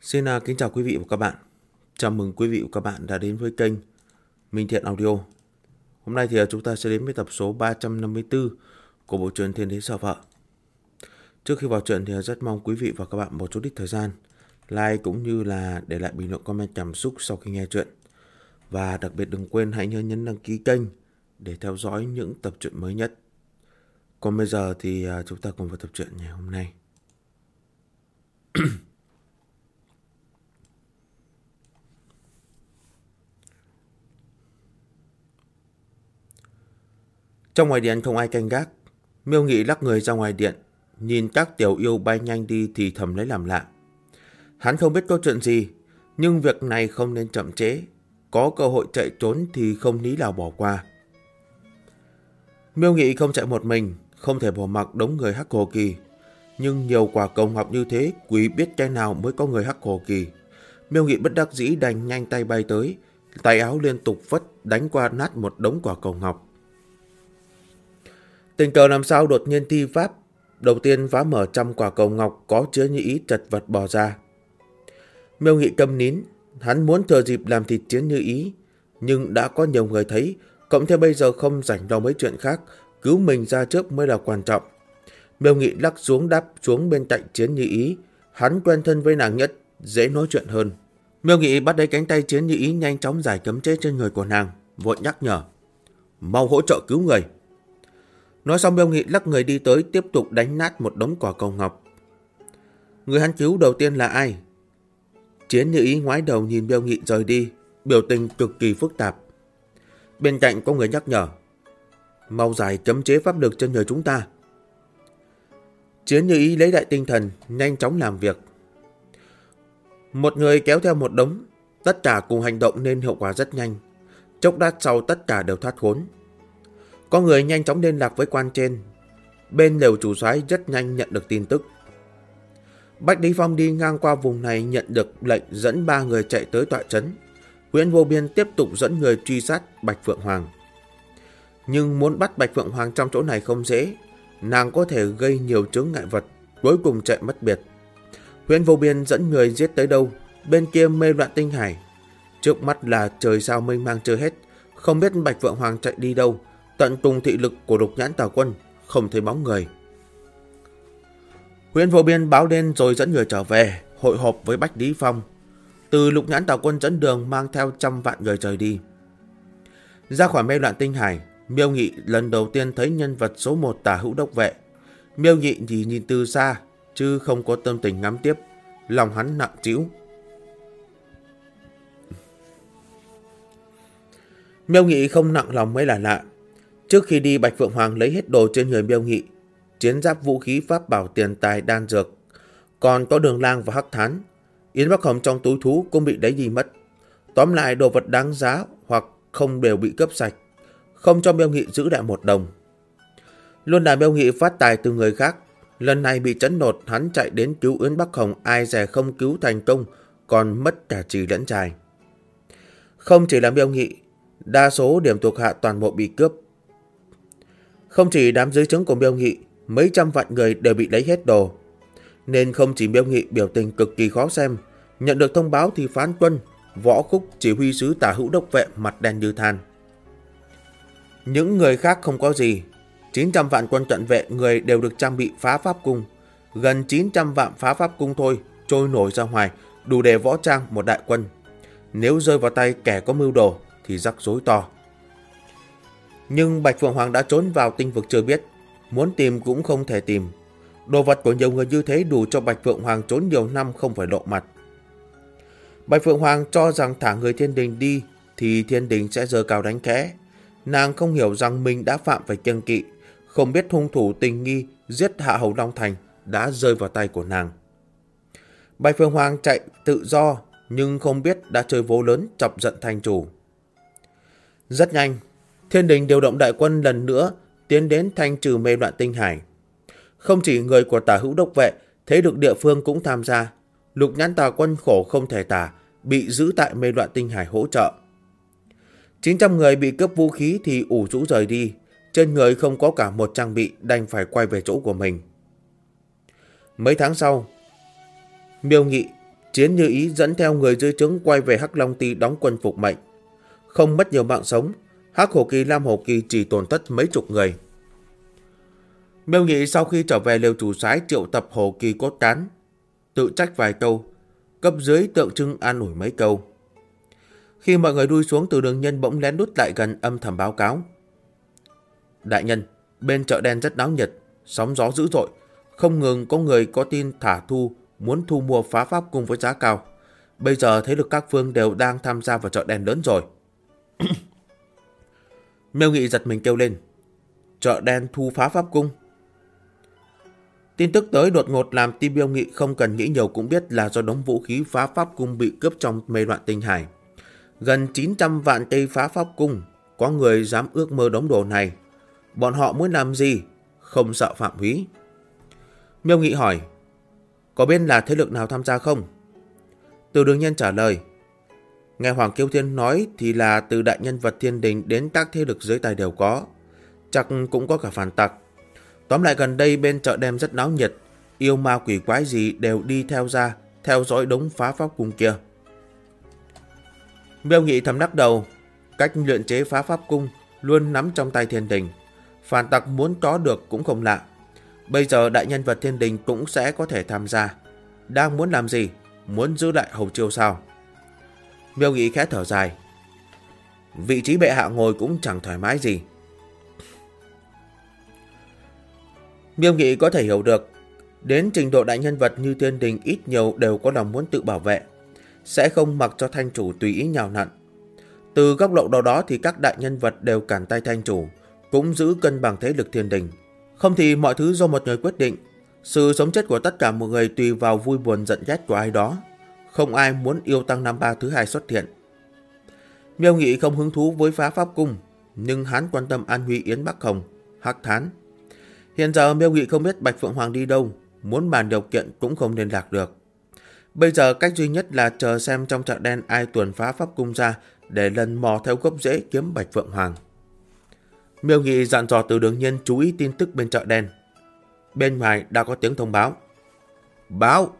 Xin kính chào quý vị và các bạn. Chào mừng quý vị và các bạn đã đến với kênh Minh Thiện Audio. Hôm nay thì chúng ta sẽ đến với tập số 354 của bộ truyện Thiên Đế Sợ Vợ. Trước khi vào truyện thì rất mong quý vị và các bạn một chút ít thời gian like cũng như là để lại bình luận comment cảm xúc sau khi nghe truyện. Và đặc biệt đừng quên hãy nhấn đăng ký kênh để theo dõi những tập truyện mới nhất. Còn bây giờ thì chúng ta cùng vào tập truyện ngày hôm nay. Trong ngoài điện không ai canh gác. Miêu Nghị lắc người ra ngoài điện, nhìn các tiểu yêu bay nhanh đi thì thầm lấy làm lạ. Hắn không biết có chuyện gì, nhưng việc này không nên chậm trễ. Có cơ hội chạy trốn thì không lý nào bỏ qua. Miêu Nghị không chạy một mình, không thể bỏ mặc đống người Hắc Hồ Kỳ. Nhưng nhiều quả cầu ngọc như thế, quý biết cái nào mới có người Hắc Hồ Kỳ. Miêu Nghị bất đắc dĩ đành nhanh tay bay tới, tay áo liên tục phất đánh qua nát một đống quả cầu ngọc. Tình cờ làm sao đột nhiên thi pháp, đầu tiên phá mở 100 quả cầu ngọc có chứa như ý chật vật bò ra. Miêu Nghị câm nín, hắn muốn thừa dịp làm thịt Chiến Như Ý, nhưng đã có nhiều người thấy, cộng thêm bây giờ không rảnh lo mấy chuyện khác, cứu mình ra trước mới là quan trọng. Miêu Nghị lắc xuống đáp xuống bên cạnh Chiến Như Ý, hắn quen thân với nàng nhất, dễ nói chuyện hơn. Miêu Nghị bắt lấy cánh tay Chiến Như Ý nhanh chóng giải cấm chế trên người của nàng, vội nhắc nhở: mau hỗ trợ cứu người. Nói xong Miêu Nghị lắc người đi tới tiếp tục đánh nát một đống quả cầu ngọc. Người hắn cứu đầu tiên là ai? Chiến Như Ý ngoái đầu nhìn Miêu Nghị rời đi, biểu tình cực kỳ phức tạp. Bên cạnh có người nhắc nhở: mau giải cấm chế pháp lực trên người chúng ta. Chiến Như Ý lấy lại tinh thần, nhanh chóng làm việc. Một người kéo theo một đống, tất cả cùng hành động nên hiệu quả rất nhanh. Chốc lát sau tất cả đều thoát khốn. Có người nhanh chóng liên lạc với quan trên. Bên lều chủ soái rất nhanh nhận được tin tức. Bách Lý Phong đi ngang qua vùng này nhận được lệnh dẫn 3 người chạy tới tọa trấn. Huyễn Vô Biên tiếp tục dẫn người truy sát Bạch Phượng Hoàng. Nhưng muốn bắt Bạch Phượng Hoàng trong chỗ này không dễ. Nàng có thể gây nhiều chướng ngại vật, cuối cùng chạy mất biệt. Huyễn Vô Biên dẫn người giết tới đâu, bên kia mê loạn tinh hải. Trước mắt là trời sao mênh mang chưa hết, không biết Bạch Phượng Hoàng chạy đi đâu. Tận cùng thị lực của Lục Nhãn Tào Quân, không thấy bóng người. Huyễn Vô Biên báo lên rồi dẫn người trở về, hội họp với Bách Lý Phong. Từ Lục Nhãn Tào Quân dẫn đường mang theo 100 vạn người rời đi. Ra khỏi mê loạn tinh hải, Miêu Nghị lần đầu tiên thấy nhân vật số 1 Tả Hữu Đốc Vệ. Miêu Nghị chỉ nhìn từ xa, chứ không có tâm tình ngắm tiếp, lòng hắn nặng trĩu. Miêu Nghị không nặng lòng mới là lạ. Trước khi đi, Bạch Phượng Hoàng lấy hết đồ trên người Miêu Nghị, chiến giáp, vũ khí, pháp bảo, tiền tài, đan dược. Còn có Đường Lang và Hắc Thán. Yến Bắc Hồng trong túi thú cũng bị lấy đi mất. Tóm lại đồ vật đáng giá hoặc không đều bị cướp sạch, không cho Miêu Nghị giữ lại một đồng. Luôn là Miêu Nghị phát tài từ người khác, lần này bị chấn đột, hắn chạy đến cứu Yến Bắc Hồng, ai dè không cứu thành công, còn mất cả trì lẫn trài. Không chỉ là Miêu Nghị, đa số điểm thuộc hạ toàn bộ bị cướp. Không chỉ đám dưới trướng của Miêu Nghị, mấy trăm vạn người đều bị lấy hết đồ. Nên không chỉ Miêu Nghị biểu tình cực kỳ khó xem, nhận được thông báo thì Phán Tuân, Võ Khúc, chỉ huy sứ Tả Hữu Đốc Vệ mặt đen như than. Những người khác không có gì. 900 vạn quân cận vệ người đều được trang bị phá pháp cung. Gần 900 vạn phá pháp cung thôi, trôi nổi ra ngoài, đủ để võ trang một đại quân. Nếu rơi vào tay kẻ có mưu đồ thì rắc rối to. Nhưng Bạch Phượng Hoàng đã trốn vào tinh vực chưa biết, muốn tìm cũng không thể tìm. Đồ vật của nhiều người như thế đủ cho Bạch Phượng Hoàng trốn nhiều năm không phải lộ mặt. Bạch Phượng Hoàng cho rằng thả người Thiên Đình đi thì Thiên Đình sẽ giơ cao đánh khẽ. Nàng không hiểu rằng mình đã phạm phải kiêng kỵ, không biết hung thủ tình nghi giết Hạ Hầu Long Thành đã rơi vào tay của nàng. Bạch Phượng Hoàng chạy tự do nhưng không biết đã chơi vố lớn chọc giận thành chủ. Rất nhanh, Thiên Đình điều động đại quân lần nữa tiến đến thanh trừ mê loạn tinh hải. Không chỉ người của Tả Hữu Đốc Vệ, thế lực địa phương cũng tham gia. Lục Nhãn Tào Quân khổ không thể tả, bị giữ tại mê loạn tinh hải hỗ trợ. 900 người bị cướp vũ khí thì ủ rũ rời đi, trên người không có cả một trang bị, đành phải quay về chỗ của mình. Mấy tháng sau, Miêu Nghị Chiến Như Ý dẫn theo người dưới trướng quay về Hắc Long Ti đóng quân phục mệnh. Không mất nhiều mạng sống, Hắc Hổ Kỳ, Lam Hổ Kỳ chỉ tổn thất mấy chục người. Miêu Nghị sau khi trở về lều chủ soái triệu tập Hổ Kỳ cốt cán, tự trách vài câu, cấp dưới tượng trưng an ủi mấy câu. Khi mọi người đuôi xuống, Từ Đường Nhân bỗng lén lút lại gần âm thầm báo cáo. Đại nhân, bên chợ đen rất náo nhiệt, sóng gió dữ dội, không ngừng có người có tin thả thu muốn thu mua phá pháp cung với giá cao. Bây giờ thế lực các phương đều đang tham gia vào chợ đen lớn rồi. Miêu Nghị giật mình kêu lên. Chợ đen thu phá pháp cung? Tin tức tới đột ngột làm tim Miêu Nghị không cần nghĩ nhiều cũng biết là do đống vũ khí phá pháp cung bị cướp trong mê loạn tinh hải. Gần 900 vạn cây phá pháp cung, có người dám ước mơ đống đồ này. Bọn họ muốn làm gì? Không sợ phạm húy. Miêu Nghị hỏi, có biết là thế lực nào tham gia không? Từ Đường Nhân trả lời, nghe Hoàng Kiêu Thiên nói thì là từ đại nhân vật thiên đình đến các thế lực dưới tài đều có. Chắc cũng có cả phản tặc. Tóm lại gần đây bên chợ đêm rất náo nhiệt, yêu ma quỷ quái gì đều đi theo ra, theo dõi đống phá pháp cung kia. Miêu Nghị thầm đắc đầu, cách luyện chế phá pháp cung luôn nắm trong tay thiên đình. Phản tặc muốn có được cũng không lạ. Bây giờ đại nhân vật thiên đình cũng sẽ có thể tham gia. Đang muốn làm gì? Muốn giữ lại Hầu Chiêu sao? Miêu Nghị khẽ thở dài. Vị trí bệ hạ ngồi cũng chẳng thoải mái gì. Miêu Nghị có thể hiểu được, đến trình độ đại nhân vật như thiên đình ít nhiều đều có lòng muốn tự bảo vệ, sẽ không mặc cho thanh chủ tùy ý nhào nặn. Từ góc độ đó thì các đại nhân vật đều cản tay thanh chủ, cũng giữ cân bằng thế lực thiên đình. Không thì mọi thứ do một người quyết định. Sự sống chết của tất cả mọi người tùy vào vui buồn giận ghét của ai đó. Không ai muốn yêu tăng năm ba thứ hai xuất hiện. Miêu Nghị không hứng thú với phá pháp cung, nhưng hắn quan tâm an nguy Yến Bắc Hồng, Hắc Thán. Hiện giờ Miêu Nghị không biết Bạch Phượng Hoàng đi đâu, muốn bàn điều kiện cũng không liên lạc được. Bây giờ cách duy nhất là chờ xem trong chợ đen ai tuần phá pháp cung ra để lần mò theo gốc rễ kiếm Bạch Phượng Hoàng. Miêu Nghị dặn dò Từ Đường Nhân chú ý tin tức bên chợ đen. Bên ngoài đã có tiếng thông báo. Báo!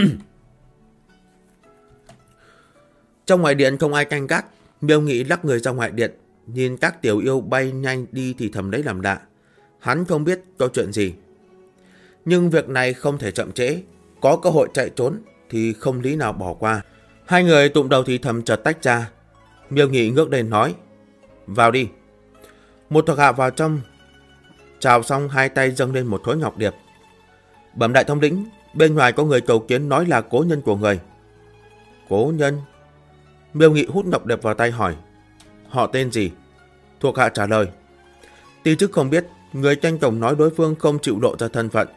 Trong ngoại điện không ai canh gác. Miêu Nghị lắc người ra ngoại điện, nhìn các tiểu yêu bay nhanh đi thì thầm lấy làm lạ. Hắn không biết có chuyện gì. Nhưng việc này không thể chậm trễ. Có cơ hội chạy trốn thì không lý nào bỏ qua. Hai người tụm đầu thì thầm chợt tách ra. Miêu Nghị ngước lên nói, vào đi. Một thuộc hạ vào trong, chào xong hai tay dâng lên một khối ngọc điệp. Bẩm đại thống lĩnh, bên ngoài có người cầu kiến nói là cố nhân của người. Cố nhân? Miêu Nghị hút ngọc điệp vào tay hỏi, họ tên gì? Thuộc hạ trả lời, ti chức không biết, người tranh cổng nói đối phương không chịu lộ ra thân phận.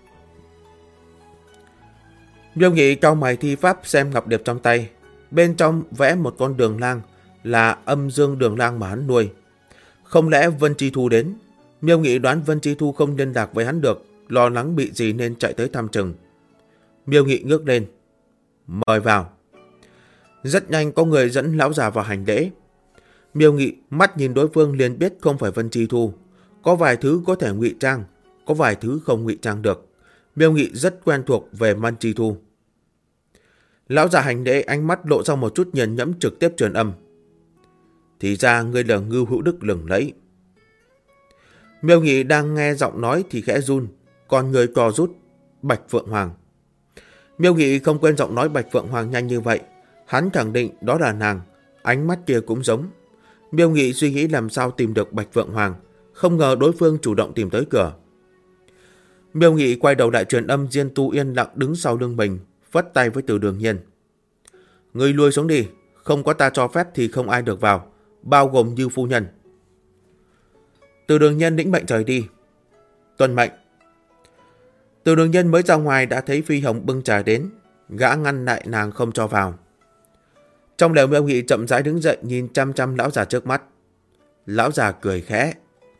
Miêu Nghị cau mày thi pháp xem ngọc điệp trong tay. Bên trong vẽ một con đường lang, là âm dương đường lang mà hắn nuôi. Không lẽ Vân Chi Thu đến? Miêu Nghị đoán Vân Chi Thu không liên lạc với hắn được, lo lắng bị gì nên chạy tới thăm chừng. Miêu Nghị ngước lên, mời vào. Rất nhanh có người dẫn lão già vào hành lễ. Miêu Nghị mắt nhìn đối phương liền biết không phải Vân Chi Thu. Có vài thứ có thể ngụy trang, có vài thứ không ngụy trang được. Miêu Nghị rất quen thuộc về Vân Chi Thu. Lão già hành lễ ánh mắt lộ ra một chút nghiền nhẫm trực tiếp truyền âm. Thì ra ngươi là Ngưu Hữu Đức lừng lẫy. Miêu Nghị đang nghe giọng nói thì khẽ run, còn người co rút. Bạch Phượng Hoàng. Miêu Nghị không quên giọng nói Bạch Phượng Hoàng nhanh như vậy. Hắn khẳng định đó là nàng, ánh mắt kia cũng giống. Miêu Nghị suy nghĩ làm sao tìm được Bạch Phượng Hoàng, không ngờ đối phương chủ động tìm tới cửa. Miêu Nghị quay đầu lại truyền âm. Diên Tu yên lặng đứng sau lưng mình, phất tay với Từ Đường Nhiên. Ngươi lui xuống đi, không có ta cho phép thì không ai được vào, bao gồm Như phu nhân. Từ Đường Nhân lĩnh mệnh rời đi. Tuân mệnh. Từ Đường Nhân mới ra ngoài đã thấy Phi Hồng bưng trà đến, gã ngăn lại nàng không cho vào. Trong lều, Miêu Nghị chậm rãi đứng dậy nhìn chăm chăm lão già trước mắt. Lão già cười khẽ.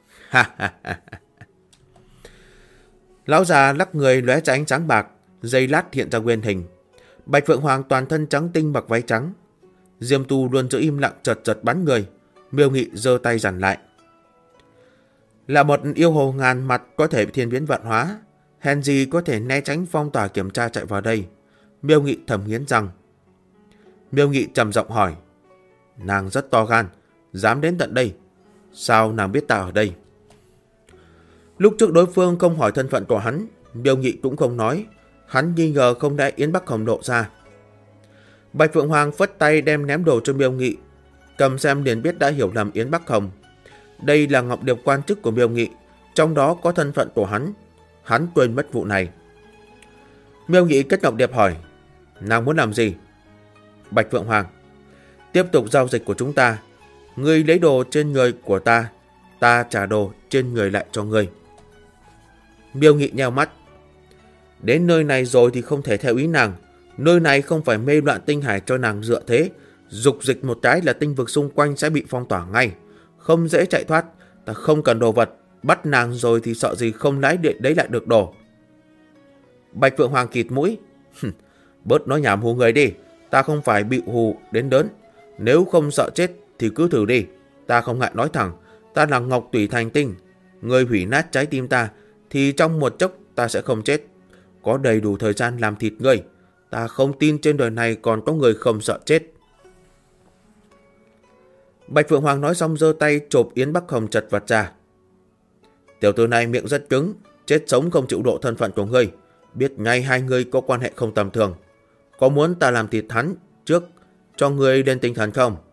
Lão già lắc người lóe ra ánh sáng bạc, giây lát hiện ra nguyên hình. Bạch Phượng Hoàng toàn thân trắng tinh mặc váy trắng. Diêm Tu luôn giữ im lặng chật chật bắn người. Miêu Nghị giơ tay giằng lại. Là một yêu hồ ngàn mặt có thể thiên biến vạn hóa, hèn gì có thể né tránh phong tỏa kiểm tra chạy vào đây. Miêu Nghị thầm nghiến răng. Miêu Nghị trầm giọng hỏi, nàng rất to gan, dám đến tận đây. Sao nàng biết ta ở đây? Lúc trước đối phương không hỏi thân phận của hắn, Miêu Nghị cũng không nói. Hắn nghi ngờ không để Yến Bắc Hồng lộ ra. Bạch Phượng Hoàng phất tay đem ném đồ cho Miêu Nghị. Cầm xem liền biết đã hiểu lầm Yến Bắc Hồng. Đây là ngọc điệp quan chức của Miêu Nghị, trong đó có thân phận của hắn. Hắn quên mất vụ này. Miêu Nghị cất ngọc điệp hỏi, nàng muốn làm gì? Bạch Phượng Hoàng, tiếp tục giao dịch của chúng ta. Ngươi lấy đồ trên người của ta, ta trả đồ trên người lại cho ngươi. Miêu Nghị nheo mắt. Đến nơi này rồi thì không thể theo ý nàng. Nơi này không phải mê loạn tinh hải cho nàng dựa thế. Dục dịch một cái là tinh vực xung quanh sẽ bị phong tỏa ngay. Không dễ chạy thoát. Ta không cần đồ vật. Bắt nàng rồi thì sợ gì không lấy đấy lại được đồ. Bạch Phượng Hoàng kịt mũi. Bớt nói nhảm hù người đi. Ta không phải bị hù đến đớn. Nếu không sợ chết thì cứ thử đi. Ta không ngại nói thẳng. Ta là Ngọc Tủy Thành Tinh. Người hủy nát trái tim ta thì trong một chốc ta sẽ không chết. Có đầy đủ thời gian làm thịt ngươi. Ta không tin trên đời này còn có người không sợ chết. Bạch Phượng Hoàng nói xong giơ tay chộp Yến Bắc Hồng chật vật ra. Tiểu tử này miệng rất cứng, chết sống không chịu độ thân phận của ngươi. Biết ngay hai ngươi có quan hệ không tầm thường. Có muốn ta làm thịt hắn trước cho ngươi lên tinh thần không?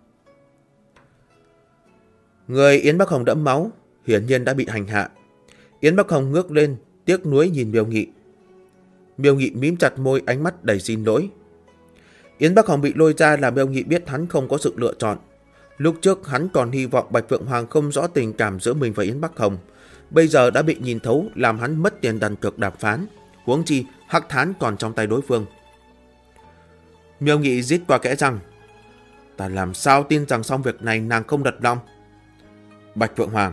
Người Yến Bắc Hồng đẫm máu, hiển nhiên đã bị hành hạ. Yến Bắc Hồng ngước lên, tiếc nuối nhìn Miêu Nghị. Miêu Nghị mím chặt môi, ánh mắt đầy xin lỗi. Yến Bắc Hồng bị lôi ra là Miêu Nghị biết hắn không có sự lựa chọn. Lúc trước hắn còn hy vọng Bạch Phượng Hoàng không rõ tình cảm giữa mình và Yến Bắc Hồng. Bây giờ đã bị nhìn thấu, làm hắn mất tiền đặt cược đàm phán. Huống chi hắc thán còn trong tay đối phương. Miêu Nghị rít qua kẽ răng. Ta làm sao tin rằng xong việc này nàng không đặt lòng? Bạch Phượng Hoàng.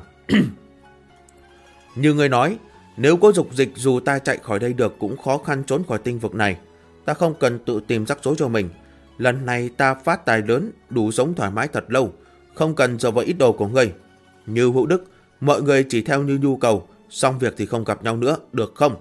Như ngươi nói, nếu có dục dịch dù ta chạy khỏi đây được cũng khó khăn trốn khỏi tinh vực này. Ta không cần tự tìm rắc rối cho mình. Lần này ta phát tài lớn, đủ sống thoải mái thật lâu. Không cần dựa vào ít đồ của ngươi. Như Hữu Đức, mọi người chỉ theo như nhu cầu. Xong việc thì không gặp nhau nữa, được không?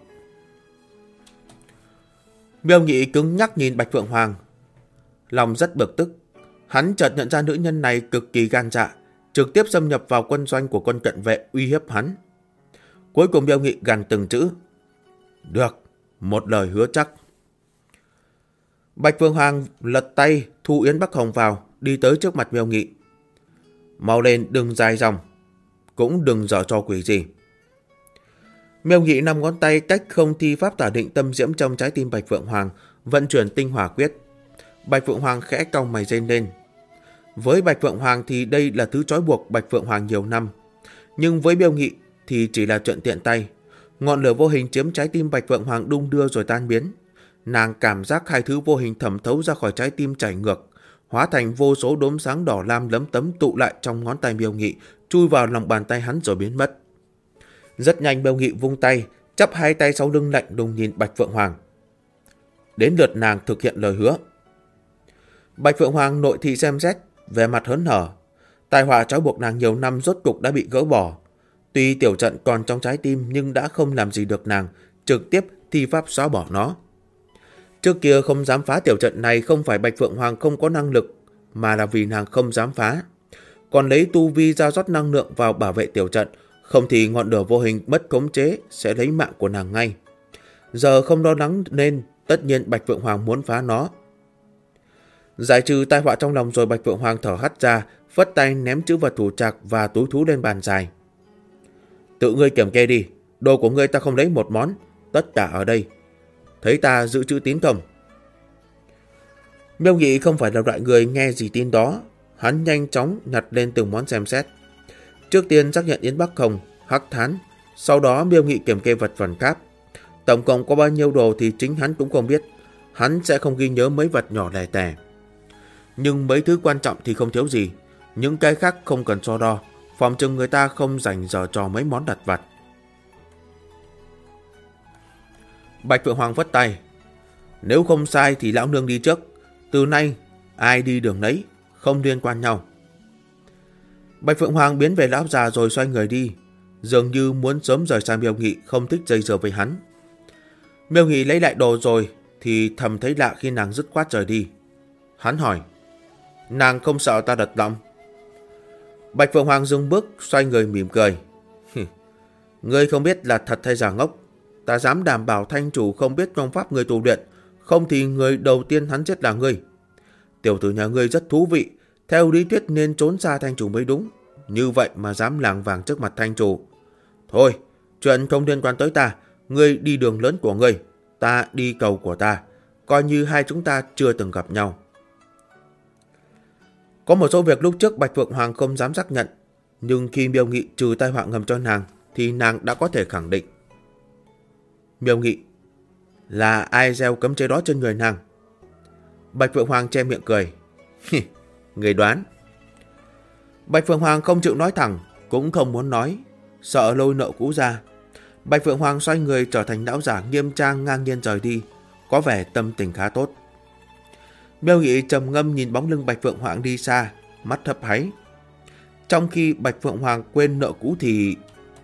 Miêu Nghị cứng nhắc nhìn Bạch Phượng Hoàng. Lòng rất bực tức. Hắn chợt nhận ra nữ nhân này cực kỳ gan dạ, trực tiếp xâm nhập vào quân doanh của quân cận vệ uy hiếp hắn. Cuối cùng Miêu Nghị gằn từng chữ. Được, một lời hứa chắc. Bạch Phượng Hoàng lật tay thu Yến Bắc Hồng vào, đi tới trước mặt Miêu Nghị. Mau lên, đừng dài dòng, cũng đừng giở trò quỷ gì. Miêu Nghị 5 ngón tay cách không thi pháp tả định tâm diễm trong trái tim Bạch Phượng Hoàng, vận chuyển tinh hỏa quyết. Bạch Phượng Hoàng khẽ cong mày rên lên. Với Bạch Phượng Hoàng thì đây là thứ trói buộc Bạch Phượng Hoàng nhiều năm. Nhưng với Miêu Nghị thì chỉ là chuyện tiện tay. Ngọn lửa vô hình chiếm trái tim Bạch Phượng Hoàng đung đưa rồi tan biến. Nàng cảm giác hai thứ vô hình thẩm thấu ra khỏi trái tim chảy ngược, hóa thành vô số đốm sáng đỏ lam lấm tấm tụ lại trong ngón tay Miêu Nghị, chui vào lòng bàn tay hắn rồi biến mất. Rất nhanh Miêu Nghị vung tay, chắp hai tay sau lưng lạnh lùng nhìn Bạch Phượng Hoàng. Đến lượt nàng thực hiện lời hứa. Bạch Phượng Hoàng nội thị xem xét, vẻ mặt hớn hở. Tai họa trói buộc nàng nhiều năm rốt cục đã bị gỡ bỏ. Tuy tiểu trận còn trong trái tim nhưng đã không làm gì được nàng, trực tiếp thi pháp xóa bỏ nó. Trước kia không dám phá tiểu trận này không phải Bạch Phượng Hoàng không có năng lực, mà là vì nàng không dám phá. Còn lấy tu vi ra rót năng lượng vào bảo vệ tiểu trận, không thì ngọn lửa vô hình mất khống chế sẽ lấy mạng của nàng ngay. Giờ không lo lắng nên tất nhiên Bạch Phượng Hoàng muốn phá nó. Giải trừ tai họa trong lòng rồi Bạch Phượng Hoàng thở hắt ra, phất tay ném chữ vật thủ trạc và túi thú lên bàn dài. Tự ngươi kiểm kê đi, đồ của ngươi ta không lấy một món, tất cả ở đây. Thấy ta giữ chữ tín không? Miêu Nghị không phải là loại người nghe gì tin đó. Hắn nhanh chóng nhặt lên từng món xem xét. Trước tiên xác nhận Yến Bắc Hồng, hắc thán. Sau đó Miêu Nghị kiểm kê vật phần khác. Tổng cộng có bao nhiêu đồ thì chính hắn cũng không biết. Hắn sẽ không ghi nhớ mấy vật nhỏ lẻ tẻ. Nhưng mấy thứ quan trọng thì không thiếu gì. Những cái khác không cần so đo. Phòng chừng người ta không dành giờ cho mấy món đặt vặt. Bạch Phượng Hoàng vất tay. Nếu không sai thì lão nương đi trước. Từ nay ai đi đường nấy, không liên quan nhau. Bạch Phượng Hoàng biến về lão già rồi xoay người đi, dường như muốn sớm rời xa Miêu Nghị, không thích dây dưa với hắn. Miêu Nghị lấy lại đồ rồi thì thầm thấy lạ khi nàng dứt khoát rời đi. Hắn hỏi, nàng không sợ ta đặt lòng? Bạch Phượng Hoàng dừng bước, xoay người mỉm cười. Ngươi không biết là thật hay giả ngốc. Ta dám đảm bảo thanh chủ không biết công pháp người tu luyện, không thì người đầu tiên hắn chết là ngươi. Tiểu tử nhà ngươi rất thú vị, theo lý thuyết nên trốn xa thanh chủ mới đúng. Như vậy mà dám lảng vảng trước mặt thanh chủ. Thôi, chuyện không liên quan tới ta. Ngươi đi đường lớn của ngươi, ta đi cầu của ta. Coi như hai chúng ta chưa từng gặp nhau. Có một số việc lúc trước Bạch Phượng Hoàng không dám xác nhận, nhưng khi Miêu Nghị trừ tai họa ngầm cho nàng thì nàng đã có thể khẳng định. Miêu Nghị, là ai gieo cấm chế đó trên người nàng? Bạch Phượng Hoàng che miệng cười. Người đoán. Bạch Phượng Hoàng không chịu nói thẳng, cũng không muốn nói, sợ lôi nợ cũ ra. Bạch Phượng Hoàng xoay người trở thành lão giả nghiêm trang ngang nhiên rời đi, có vẻ tâm tình khá tốt. Miêu Nghị trầm ngâm nhìn bóng lưng Bạch Phượng Hoàng đi xa, mắt hấp háy. Trong khi Bạch Phượng Hoàng quên nợ cũ thì...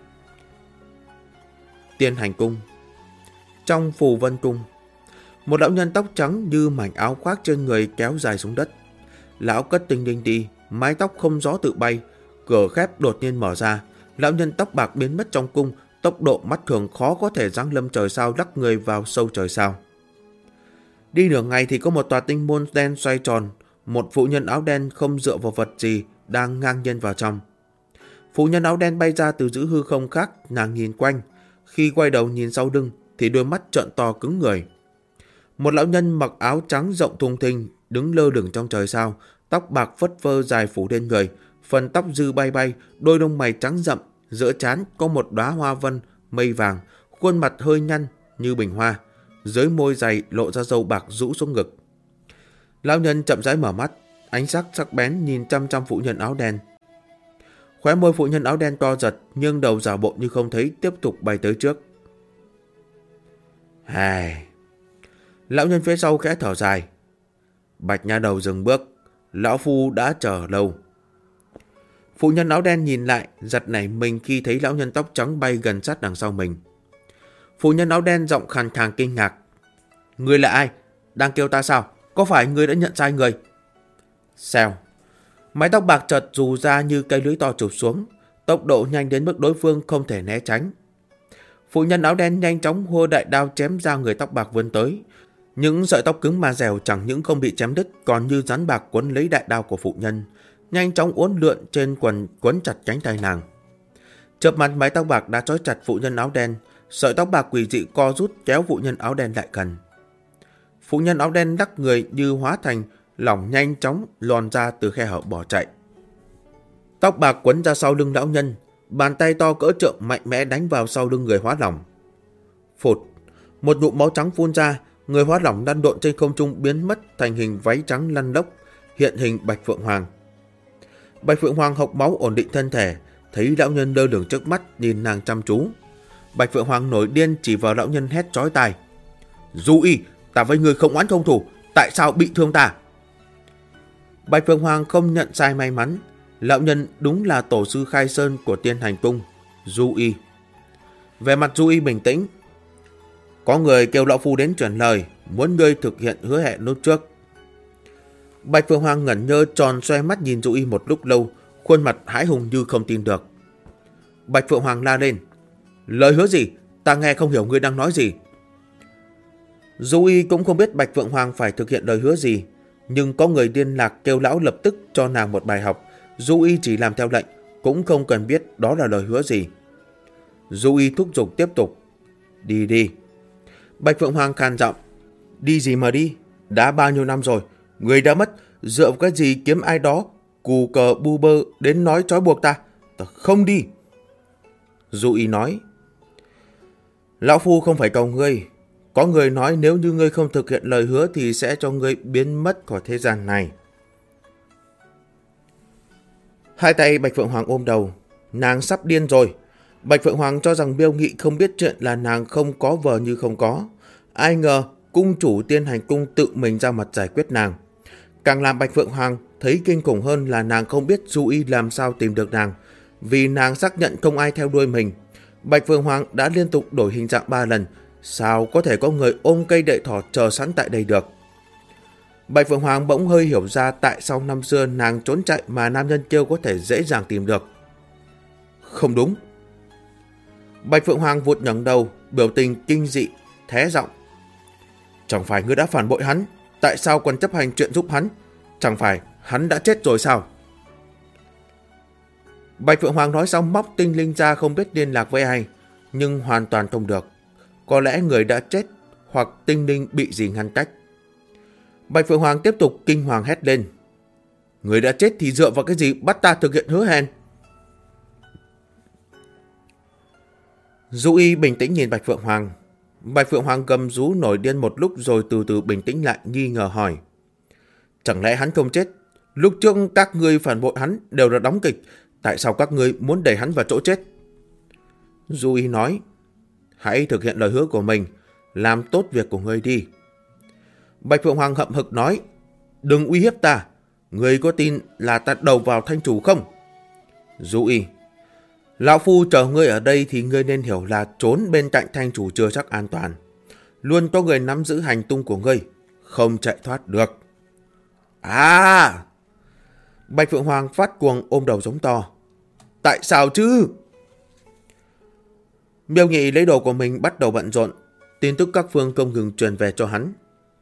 Tiên Hành Cung. Trong Phù Vân Cung, một lão nhân tóc trắng như mảnh áo khoác trên người kéo dài xuống đất. Lão cất tinh linh đi, mái tóc không gió tự bay, cửa khép đột nhiên mở ra. Lão nhân tóc bạc biến mất trong cung, tốc độ mắt thường khó có thể giáng lâm trời sao lắc người vào sâu trời sao. Đi nửa ngày thì có một tòa tinh môn đen xoay tròn, một phụ nhân áo đen không dựa vào vật gì đang ngang nhiên vào trong. Phụ nhân áo đen bay ra từ giữa hư không khác, nàng nhìn quanh, khi quay đầu nhìn sau lưng thì đôi mắt trợn to cứng người. Một lão nhân mặc áo trắng rộng thùng thình đứng lơ lửng trong trời sao, tóc bạc phất phơ dài phủ lên người, phần tóc dư bay bay, đôi lông mày trắng rậm, giữa trán có một đóa hoa vân mây vàng, khuôn mặt hơi nhăn như bình hoa, dưới môi dày lộ ra râu bạc rũ xuống ngực. Lão nhân chậm rãi mở mắt, ánh sắc sắc bén nhìn chăm chăm phụ nhân áo đen. Khóe môi phụ nhân áo đen co giật, nhưng đầu giả bộ như không thấy, tiếp tục bay tới trước. Hài. Lão nhân phía sau khẽ thở dài. Bạch nha đầu dừng bước, lão phu đã chờ lâu. Phụ nhân áo đen nhìn lại, giật nảy mình khi thấy lão nhân tóc trắng bay gần sát đằng sau mình. Phụ nhân áo đen giọng khàn khàn kinh ngạc. Ngươi là ai? Đang kêu ta sao? Có phải ngươi đã nhận sai người? Xèo. Mái tóc bạc chợt rù ra như cây lưới to chụp xuống, tốc độ nhanh đến mức đối phương không thể né tránh. Phụ nhân áo đen nhanh chóng hô đại đao chém ra người tóc bạc vươn tới. Những sợi tóc cứng mà dẻo chẳng những không bị chém đứt, còn như rắn bạc quấn lấy đại đao của phụ nhân, nhanh chóng uốn lượn trên quần quấn chặt cánh tay nàng. Chớp mắt mái tóc bạc đã trói chặt phụ nhân áo đen, sợi tóc bạc quỷ dị co rút kéo phụ nhân áo đen lại gần. Phụ nhân áo đen đắc người như hóa thành lỏng, nhanh chóng lòn ra từ khe hở bỏ chạy. Tóc bạc quấn ra sau lưng lão nhân, bàn tay to cỡ trượng mạnh mẽ đánh vào sau lưng người hóa lỏng. Phụt, một ngụm máu trắng phun ra, người hóa lỏng lăn lộn trên không trung biến mất thành hình váy trắng lăn lóc, hiện hình Bạch Phượng Hoàng. Bạch Phượng Hoàng hộc máu ổn định thân thể, thấy lão nhân lơ lửng trước mắt nhìn nàng chăm chú. Bạch Phượng Hoàng nổi điên chỉ vào lão nhân hét chói tai. Du Y, ta với người không oán không thù, tại sao bị thương ta? Bạch Phượng Hoàng không nhận sai may mắn, lão nhân đúng là tổ sư khai sơn của Tiên Hành Cung, Du Y. Về mặt Du Y bình tĩnh. Có người kêu lão phu đến truyền lời, muốn ngươi thực hiện hứa hẹn lúc trước. Bạch Phượng Hoàng ngẩn ngơ tròn xoe mắt nhìn Du Y một lúc lâu, khuôn mặt hãi hùng như không tin được. Bạch Phượng Hoàng la lên. Lời hứa gì? Ta nghe không hiểu ngươi đang nói gì. Du Y cũng không biết Bạch Phượng Hoàng phải thực hiện lời hứa gì, nhưng có người liên lạc kêu lão lập tức cho nàng một bài học. Du Y chỉ làm theo lệnh, cũng không cần biết đó là lời hứa gì. Du Y thúc giục tiếp tục. Đi đi. Bạch Phượng Hoàng khàn giọng. Đi gì mà đi? Đã bao nhiêu năm rồi, người đã mất, dựa vào cái gì kiếm ai đó cù cờ bu bơ đến nói trói buộc ta? Ta không đi. Du Y nói. Lão phu không phải cầu ngươi. Có người nói nếu như ngươi không thực hiện lời hứa thì sẽ cho ngươi biến mất khỏi thế gian này. Hai tay Bạch Phượng Hoàng ôm đầu. Nàng sắp điên rồi. Bạch Phượng Hoàng cho rằng Miêu Nghị không biết chuyện là nàng không có vờ như không có. Ai ngờ cung chủ Tiên Hành Cung tự mình ra mặt giải quyết nàng. Càng làm Bạch Phượng Hoàng thấy kinh khủng hơn là nàng không biết Du Y làm sao tìm được nàng, vì nàng xác nhận không ai theo đuôi mình. Bạch Phượng Hoàng đã liên tục đổi hình dạng 3 lần, Sao có thể có người ôm cây đậy thỏ chờ sẵn tại đây được? Bạch Phượng Hoàng bỗng hơi hiểu ra tại sao năm xưa nàng trốn chạy mà nam nhân kia có thể dễ dàng tìm được. Không đúng. Bạch Phượng Hoàng vụt ngẩng đầu, biểu tình kinh dị, thé giọng. Chẳng phải ngươi đã phản bội hắn, tại sao còn chấp hành chuyện giúp hắn? Chẳng phải hắn đã chết rồi sao? Bạch Phượng Hoàng nói xong móc tinh linh ra không biết liên lạc với ai, nhưng hoàn toàn không được. Có lẽ người đã chết hoặc tinh linh bị gì ngăn cách. Bạch Phượng Hoàng tiếp tục kinh hoàng hét lên. Người đã chết thì dựa vào cái gì bắt ta thực hiện hứa hẹn? Du Y bình tĩnh nhìn Bạch Phượng Hoàng. Bạch Phượng Hoàng gầm rú nổi điên một lúc rồi từ từ bình tĩnh lại, nghi ngờ hỏi. Chẳng lẽ hắn không chết? Lúc trước các ngươi phản bội hắn đều là đóng kịch. Tại sao các ngươi muốn đẩy hắn vào chỗ chết? Du Y nói. Hãy thực hiện lời hứa của mình, làm tốt việc của ngươi đi. Bạch Phượng Hoàng hậm hực nói. Đừng uy hiếp ta. Ngươi có tin là ta đầu vào thanh chủ không? Du Y. Lão Phu chờ ngươi ở đây thì ngươi nên hiểu là trốn bên cạnh thanh chủ chưa chắc an toàn. Luôn có người nắm giữ hành tung của ngươi, không chạy thoát được. À! Bạch Phượng Hoàng phát cuồng ôm đầu giống to. Tại sao chứ? Miêu Nghị lấy đồ của mình bắt đầu bận rộn. Tin tức các phương không ngừng truyền về cho hắn.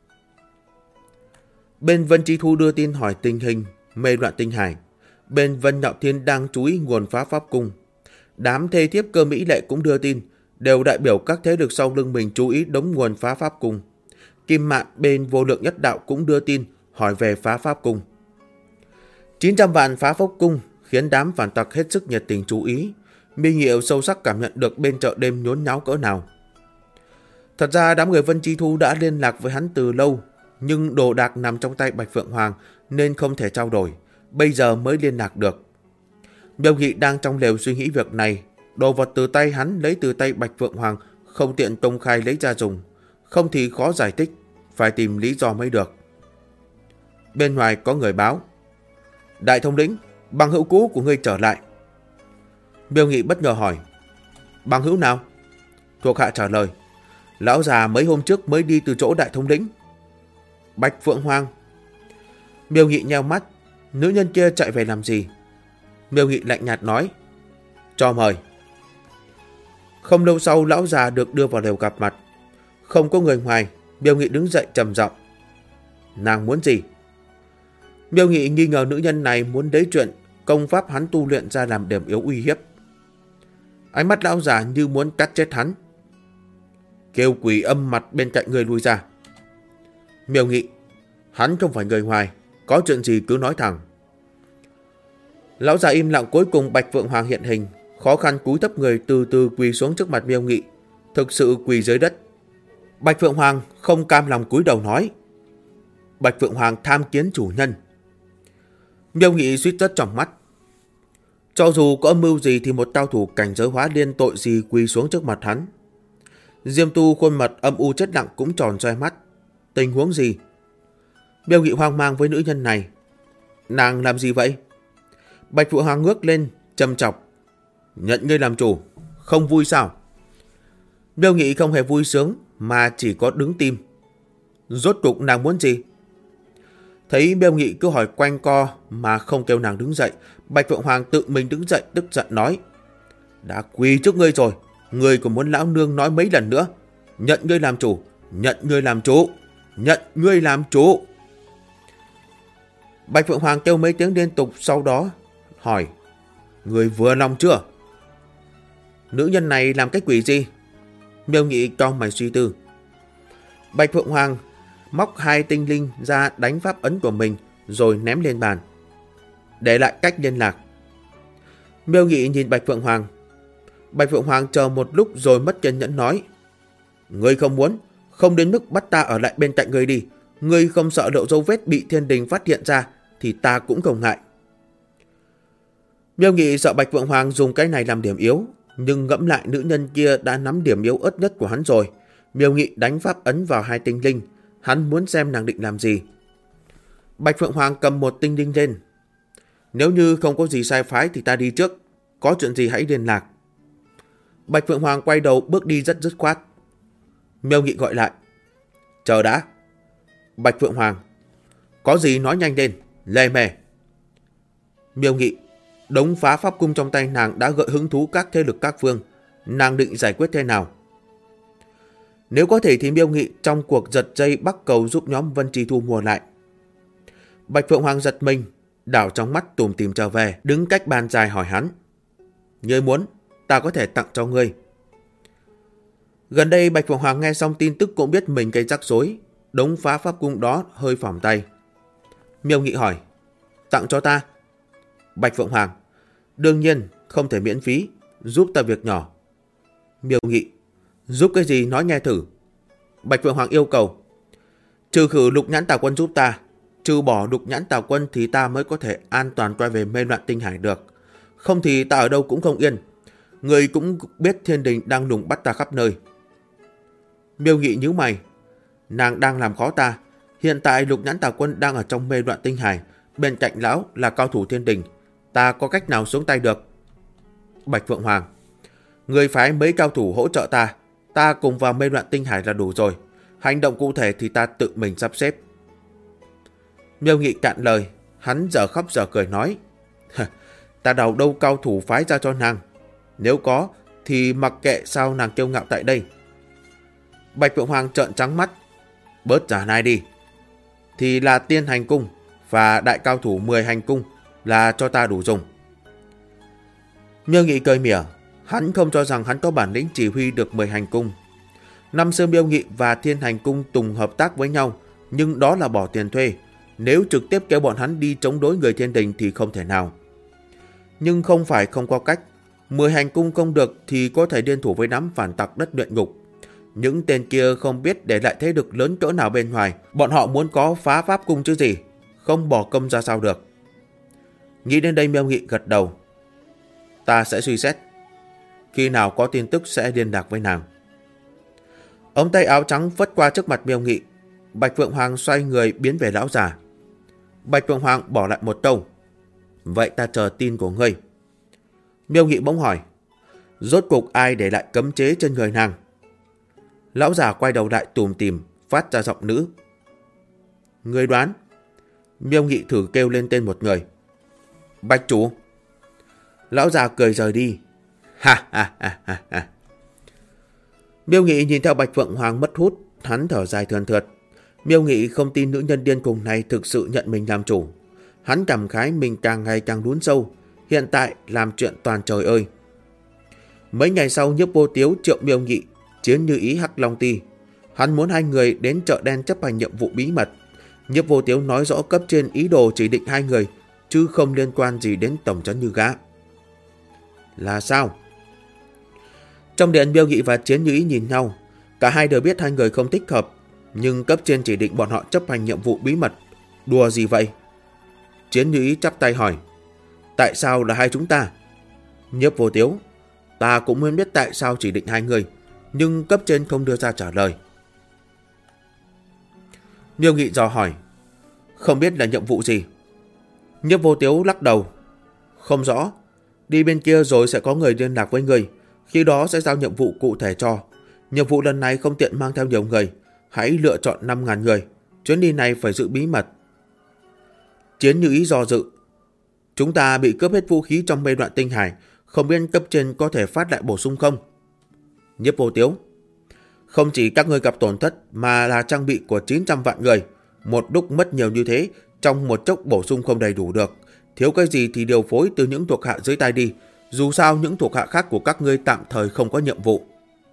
Bên Vân Chi Thu đưa tin hỏi tình hình mê loạn tinh hải. Bên Vân Nhạo Thiên đang chú ý nguồn phá pháp cung. Đám thê thiếp Cơ Mỹ Lệ cũng đưa tin, đều đại biểu các thế lực sau lưng mình chú ý đống nguồn phá pháp cung. Kim Mạn bên Vô Lượng Nhất Đạo cũng đưa tin hỏi về phá pháp cung. 900 vạn phá pháp cung khiến đám phản tặc hết sức nhiệt tình chú ý. Minh Hiệu sâu sắc cảm nhận được bên chợ đêm nhốn nháo cỡ nào. Thật ra đám người Vân Chi Thu đã liên lạc với hắn từ lâu, nhưng đồ đạc nằm trong tay Bạch Phượng Hoàng nên không thể trao đổi, bây giờ mới liên lạc được. Miêu Nghị đang trong lều suy nghĩ việc này, đồ vật từ tay hắn lấy từ tay Bạch Phượng Hoàng không tiện công khai lấy ra dùng, không thì khó giải thích, phải tìm lý do mới được. Bên ngoài có người báo. Đại thống lĩnh, bằng hữu cũ của ngươi trở lại. Miêu Nghị bất ngờ hỏi. Bằng hữu nào? Thuộc hạ trả lời. Lão già mấy hôm trước mới đi từ chỗ đại thống lĩnh. Bạch Phượng Hoàng. Miêu Nghị nheo mắt. Nữ nhân kia chạy về làm gì? Miêu Nghị lạnh nhạt nói. Cho mời. Không lâu sau lão già được đưa vào lều gặp mặt. Không có người ngoài, Miêu Nghị đứng dậy trầm giọng. Nàng muốn gì? Miêu Nghị nghi ngờ nữ nhân này muốn lấy chuyện công pháp hắn tu luyện ra làm điểm yếu uy hiếp. Ánh mắt lão già như muốn cắt chết hắn. Kêu quỷ âm mặt bên cạnh người lui ra. Miêu Nghị. Hắn không phải người ngoài, có chuyện gì cứ nói thẳng. Lão già im lặng, cuối cùng Bạch Phượng Hoàng hiện hình, khó khăn cúi thấp người từ từ quỳ xuống trước mặt Miêu Nghị, thực sự quỳ dưới đất. Bạch Phượng Hoàng không cam lòng cúi đầu nói. Bạch Phượng Hoàng tham kiến chủ nhân. Miêu Nghị suýt rất trong mắt. Cho dù có âm mưu gì thì một cao thủ cảnh giới hóa liên tội gì quỳ xuống trước mặt hắn. Diêm Tu khuôn mặt âm u chết lặng cũng tròn xoay mắt. Tình huống gì? Miêu Nghị hoang mang với nữ nhân này. Nàng làm gì vậy? Bạch Phượng Hoàng ngước lên trầm chọc. Nhận ngươi làm chủ, không vui sao? Miêu Nghị không hề vui sướng mà chỉ có đứng tim. Rốt cuộc nàng muốn gì? Thấy Miêu Nghị cứ hỏi quanh co mà không kêu nàng đứng dậy, Bạch Phượng Hoàng tự mình đứng dậy tức giận nói. Đã quỳ trước ngươi rồi, ngươi còn muốn lão nương nói mấy lần nữa? Nhận ngươi làm chủ, nhận ngươi làm chủ, nhận ngươi làm chủ. Bạch Phượng Hoàng kêu mấy tiếng liên tục, sau đó hỏi. Ngươi vừa lòng chưa? Nữ nhân này làm cái quỷ gì? Miêu Nghị cau mày suy tư. Bạch Phượng Hoàng móc 2 tinh linh ra đánh pháp ấn của mình rồi ném lên bàn, để lại cách liên lạc. Miêu Nghị nhìn Bạch Phượng Hoàng. Bạch Phượng Hoàng chờ một lúc rồi mất kiên nhẫn nói. Ngươi không muốn, không đến mức bắt ta ở lại bên cạnh ngươi đi. Ngươi không sợ lộ dấu vết bị thiên đình phát hiện ra thì ta cũng không ngại. Miêu Nghị sợ Bạch Phượng Hoàng dùng cái này làm điểm yếu, nhưng ngẫm lại nữ nhân kia đã nắm điểm yếu ớt nhất của hắn rồi. Miêu Nghị đánh pháp ấn vào 2 tinh linh. Hắn muốn xem nàng định làm gì. Bạch Phượng Hoàng cầm 1 tinh linh lên. Nếu như không có gì sai phái thì ta đi trước, có chuyện gì hãy liên lạc. Bạch Phượng Hoàng quay đầu bước đi rất dứt khoát. Miêu Nghị gọi lại. Chờ đã. Bạch Phượng Hoàng. Có gì nói nhanh lên, lề mề. Miêu Nghị. Đống phá pháp cung trong tay nàng đã gợi hứng thú các thế lực các phương. Nàng định giải quyết thế nào? Nếu có thể thì Miêu Nghị trong cuộc giật dây bắc cầu giúp nhóm Vân Trì thu mua lại. Bạch Phượng Hoàng giật mình, đảo trong mắt tủm tỉm trở về, đứng cách bàn dài hỏi hắn. Ngươi muốn, ta có thể tặng cho ngươi. Gần đây Bạch Phượng Hoàng nghe xong tin tức cũng biết mình gây rắc rối. Đống phá pháp cung đó hơi phỏng tay. Miêu Nghị hỏi. Tặng cho ta? Bạch Phượng Hoàng. Đương nhiên không thể miễn phí, giúp ta việc nhỏ. Miêu Nghị. Giúp cái gì nói nghe thử. Bạch Phượng Hoàng yêu cầu. Trừ khử Lục Nhãn Tà Quân giúp ta. Trừ bỏ Lục Nhãn Tà Quân thì ta mới có thể an toàn quay về Mê Loạn Tinh Hải được. Không thì ta ở đâu cũng không yên. Người cũng biết thiên đình đang lùng bắt ta khắp nơi. Miêu Nghị nhíu mày. Nàng đang làm khó ta. Hiện tại Lục Nhãn Tà Quân đang ở trong Mê Loạn Tinh Hải. Bên cạnh lão là cao thủ thiên đình. Ta có cách nào xuống tay được? Bạch Phượng Hoàng. Người phái mấy cao thủ hỗ trợ ta. Ta cùng vào Mê Loạn Tinh Hải là đủ rồi. Hành động cụ thể thì ta tự mình sắp xếp. Miêu Nghị cạn lời. Hắn giờ khóc giờ cười nói. Ta đào đâu cao thủ phái ra cho nàng. Nếu có thì mặc kệ sao nàng kiêu ngạo tại đây. Bạch Phượng Hoàng trợn trắng mắt. Bớt giả nai đi. Thì là Tiên Hành Cung và đại cao thủ 10 hành cung là cho ta đủ dùng. Miêu Nghị cười mỉa. Hắn không cho rằng hắn có bản lĩnh chỉ huy được 10 hành cung. Năm xưa Miêu Nghị và Thiên Hành Cung tùng hợp tác với nhau, nhưng đó là bỏ tiền thuê. Nếu trực tiếp kéo bọn hắn đi chống đối người thiên đình thì không thể nào. Nhưng không phải không có cách. 10 hành cung không được thì có thể liên thủ với đám phản tặc đất luyện ngục. Những tên kia không biết để lại thế lực lớn cỡ nào bên ngoài. Bọn họ muốn có phá pháp cung chứ gì. Không bỏ công ra sao được. Nghĩ đến đây Miêu Nghị gật đầu. Ta sẽ suy xét. Khi nào có tin tức sẽ liên lạc với nàng. Ống tay áo trắng phất qua trước mặt Miêu Nghị. Bạch Phượng Hoàng xoay người biến về lão già. Bạch Phượng Hoàng bỏ lại một câu. Vậy ta chờ tin của ngươi. Miêu Nghị bỗng hỏi. Rốt cuộc ai để lại cấm chế trên người nàng? Lão già quay đầu lại tủm tỉm, phát ra giọng nữ. Ngươi đoán. Miêu Nghị thử kêu lên tên một người. Bạch chủ. Lão già cười rời đi. Ha ha ha ha ha. Miêu Nghị nhìn theo Bạch Phượng Hoàng mất hút, hắn thở dài thườn thượt. Miêu Nghị không tin nữ nhân điên cùng này thực sự nhận mình làm chủ. Hắn cảm khái mình càng ngày càng lún sâu, hiện tại làm chuyện toàn trời ơi. Mấy ngày sau Nhiếp Vô Tiếu triệu Miêu Nghị, Chiến Như Ý Hắc Long Ti. Hắn muốn hai người đến chợ đen chấp hành nhiệm vụ bí mật. Nhiếp Vô Tiếu nói rõ cấp trên ý đồ chỉ định hai người, chứ không liên quan gì đến tổng trấn Như Gã. Là sao? Trong điện Miêu Nghị và Chiến Như Ý nhìn nhau. Cả hai đều biết hai người không thích hợp, nhưng cấp trên chỉ định bọn họ chấp hành nhiệm vụ bí mật. Đùa gì vậy? Chiến Như Ý chắp tay hỏi. Tại sao là hai chúng ta? Nhiếp Vô Tiếu. Ta cũng muốn biết tại sao chỉ định hai người, nhưng cấp trên không đưa ra trả lời. Miêu Nghị dò hỏi. Không biết là nhiệm vụ gì? Nhiếp Vô Tiếu lắc đầu. Không rõ. Đi bên kia rồi sẽ có người liên lạc với người. Khi đó sẽ giao nhiệm vụ cụ thể cho. Nhiệm vụ lần này không tiện mang theo nhiều người. Hãy lựa chọn 5.000 người. Chuyến đi này phải giữ bí mật. Chiến Như Ý do dự. Chúng ta bị cướp hết vũ khí trong Mê Loạn Tinh Hải. Không biết cấp trên có thể phát lại bổ sung không? Nhiếp Vô Tiếu. Không chỉ các ngươi gặp tổn thất mà là trang bị của 900 vạn người. Một lúc mất nhiều như thế, trong một chốc bổ sung không đầy đủ được. Thiếu cái gì thì điều phối từ những thuộc hạ dưới tay đi. Dù sao những thuộc hạ khác của các ngươi tạm thời không có nhiệm vụ.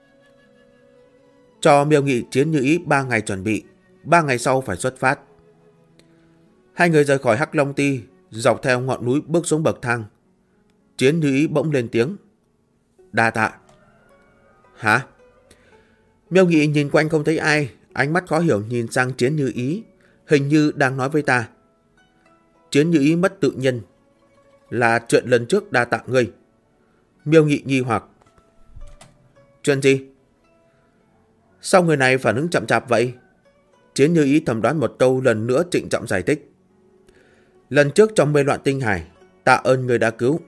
Cho Miêu Nghị Chiến Như Ý 3 ngày chuẩn bị. 3 ngày sau phải xuất phát. Hai người rời khỏi Hắc Long Ti, dọc theo ngọn núi bước xuống bậc thang. Chiến Như Ý bỗng lên tiếng. Đa tạ. Hả? Miêu Nghị nhìn quanh không thấy ai, ánh mắt khó hiểu nhìn sang Chiến Như Ý, hình như đang nói với ta. Chiến Như Ý mất tự nhiên. Là chuyện lần trước đa tạ ngươi. Miêu Nghị nghi hoặc. Chuyện gì? Sao người này phản ứng chậm chạp vậy? Chiến Như Ý thầm đoán một câu, lần nữa trịnh trọng giải thích. Lần trước trong Mê Loạn Tinh Hải, tạ ơn người đã cứu.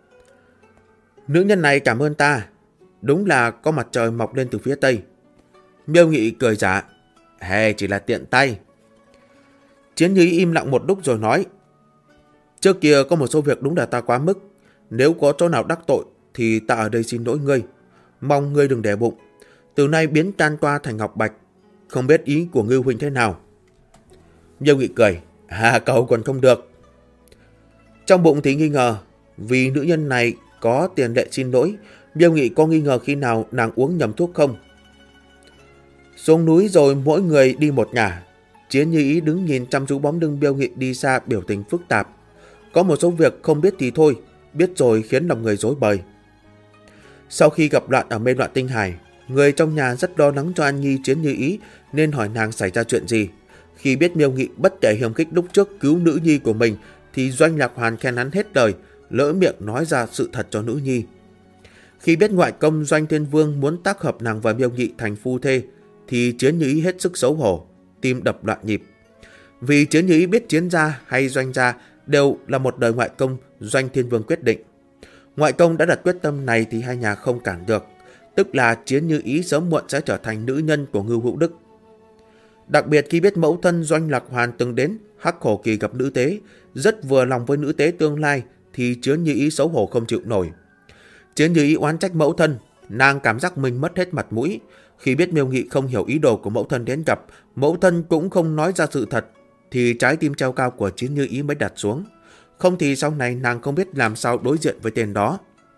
Nữ nhân này cảm ơn ta. Đúng là có mặt trời mọc lên từ phía tây. Miêu Nghị cười giả. Chỉ là tiện tay. Chiến Như Ý im lặng một lúc rồi nói. Trước kia có một số việc đúng là ta quá mức. Nếu có chỗ nào đắc tội thì ta ở đây xin lỗi ngươi. Mong ngươi đừng để bụng. Từ nay biến Can Toa thành Ngọc Bạch. Không biết ý của Ngưu huynh thế nào? Miêu Nghị cười. Cậu còn không được. Trong bụng thì nghi ngờ. Vì nữ nhân này có tiền lệ xin lỗi, Miêu Nghị có nghi ngờ khi nào nàng uống nhầm thuốc không. Xuống núi rồi mỗi người đi một ngả. Chiến Như Ý đứng nhìn chăm chú bóng lưng Miêu Nghị đi xa, biểu tình phức tạp. Có một số việc không biết thì thôi, biết rồi khiến lòng người rối bời. Sau khi gặp loạn ở Mê Loạn Tinh Hải, người trong nhà rất lo lắng cho An Nhi Chiến Như Ý nên hỏi nàng xảy ra chuyện gì. Khi biết Miêu Nghị bất kể hiềm khích lúc trước cứu nữ nhi của mình thì Doanh Lạc Hoàn khen hắn hết lời, lỡ miệng nói ra sự thật cho nữ nhi. Khi biết ngoại công Doanh Thiên Vương muốn tác hợp nàng và Miêu Nghị thành phu thê thì Chiến Như Ý hết sức xấu hổ, tim đập loạn nhịp. Vì Chiến Như Ý biết Chiến gia hay Doanh gia đều là một đời ngoại công Doanh Thiên Vương quyết định. Ngoại công đã đặt quyết tâm này thì hai nhà không cản được, tức là Chiến Như Ý sớm muộn sẽ trở thành nữ nhân của Ngưu Hữu Đức. Đặc biệt khi biết mẫu thân Doanh Lạc Hoàn từng đến Hắc Hổ Kỳ gặp nữ tế, rất vừa lòng với nữ tế tương lai, thì Chiến Như Ý xấu hổ không chịu nổi. Chiến Như Ý oán trách mẫu thân, nàng cảm giác mình mất hết mặt mũi. Khi biết Miêu Nghị không hiểu ý đồ của mẫu thân đến gặp, mẫu thân cũng không nói ra sự thật, thì trái tim treo cao của Chiến Như Ý mới đặt xuống. Không thì sau này nàng không biết làm sao đối diện với tên đó.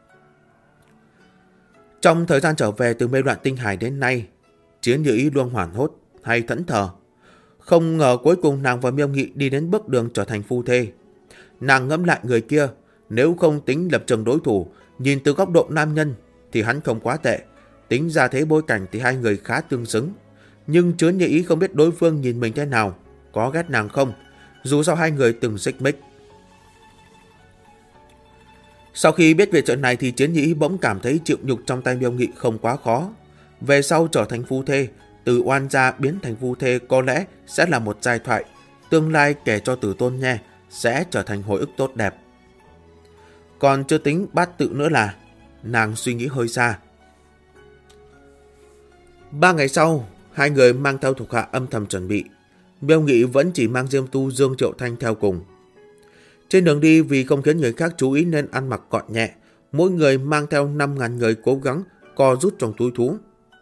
Trong thời gian trở về từ Mê Loạn Tinh Hải đến nay, Chiến Như Ý luôn hoảng hốt hay thẫn thờ. Không ngờ cuối cùng nàng và Miêu Nghị đi đến bước đường trở thành phu thê. Nàng ngẫm lại người kia, nếu không tính lập trường đối thủ, nhìn từ góc độ nam nhân thì hắn không quá tệ, tính ra thế bối cảnh thì hai người khá tương xứng. Nhưng Chiến Như Ý không biết đối phương nhìn mình thế nào, có ghét nàng không, dù sao hai người từng xích mích. Sau khi biết về chuyện này thì Chiến Như Ý bỗng cảm thấy chịu nhục trong tay Miêu Nghị không quá khó. Về sau trở thành phu thê, từ oan gia biến thành phu thê có lẽ sẽ là một giai thoại, tương lai kể cho tử tôn nghe sẽ trở thành hồi ức tốt đẹp. Còn chưa tính bát tự nữa là nàng suy nghĩ hơi xa. 3 ngày sau, hai người mang theo thuộc hạ âm thầm chuẩn bị. Miêu Nghị vẫn chỉ mang Diêm Tu Dương Triệu Thanh theo cùng. Trên đường đi vì không khiến người khác chú ý nên ăn mặc gọn nhẹ, mỗi người mang theo 5.000 người cố gắng co rút trong túi thú.